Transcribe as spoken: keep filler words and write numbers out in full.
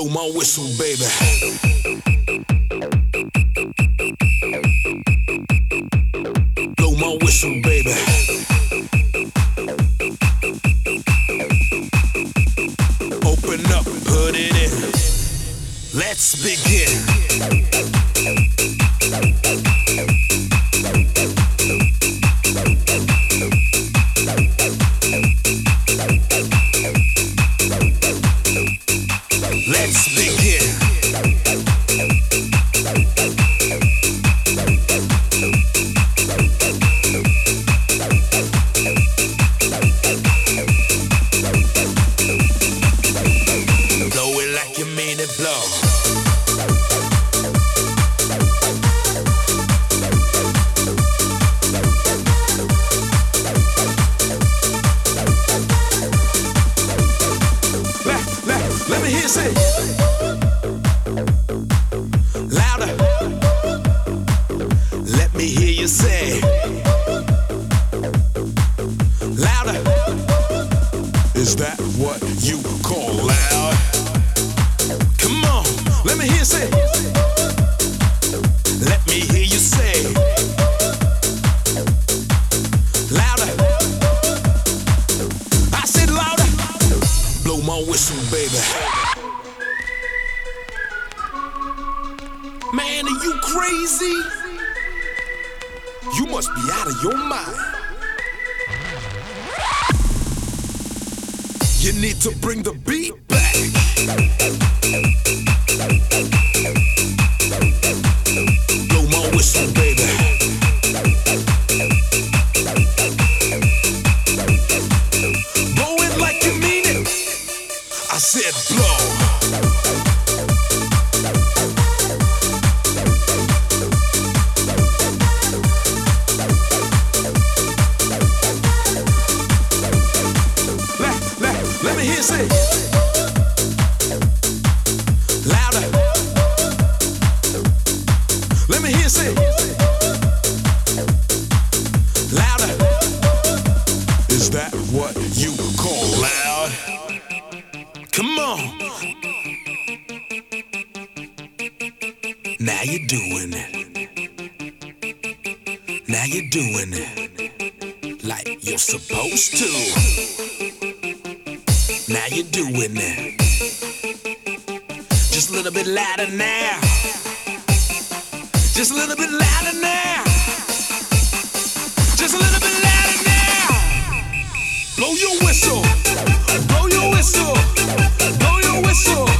Blow my whistle, baby. Blow my whistle, baby. Open up, put it in. Let's begin. Let's begin. Blow it like you mean it, blow. Let, let, let me hear you say. Louder. Let me hear you say. Louder. Is that what you call loud? Come on, let me hear you say. Let me hear you say. Louder. I said louder. Blow my whistle, baby. Man, are you crazy? You must be out of your mind. You need to bring the beat back. Blow my whistle, baby. Blow it like you mean it. I said blow. Let me hear you say. Louder. Let me hear you say. Louder. Is that what you call loud? Come on. Now you're doing it. Now you're doing it like you're supposed to. Now you're doing it. Just a little bit louder now. Just a little bit louder now. Just a little bit louder now. Blow your whistle. Blow your whistle. Blow your whistle.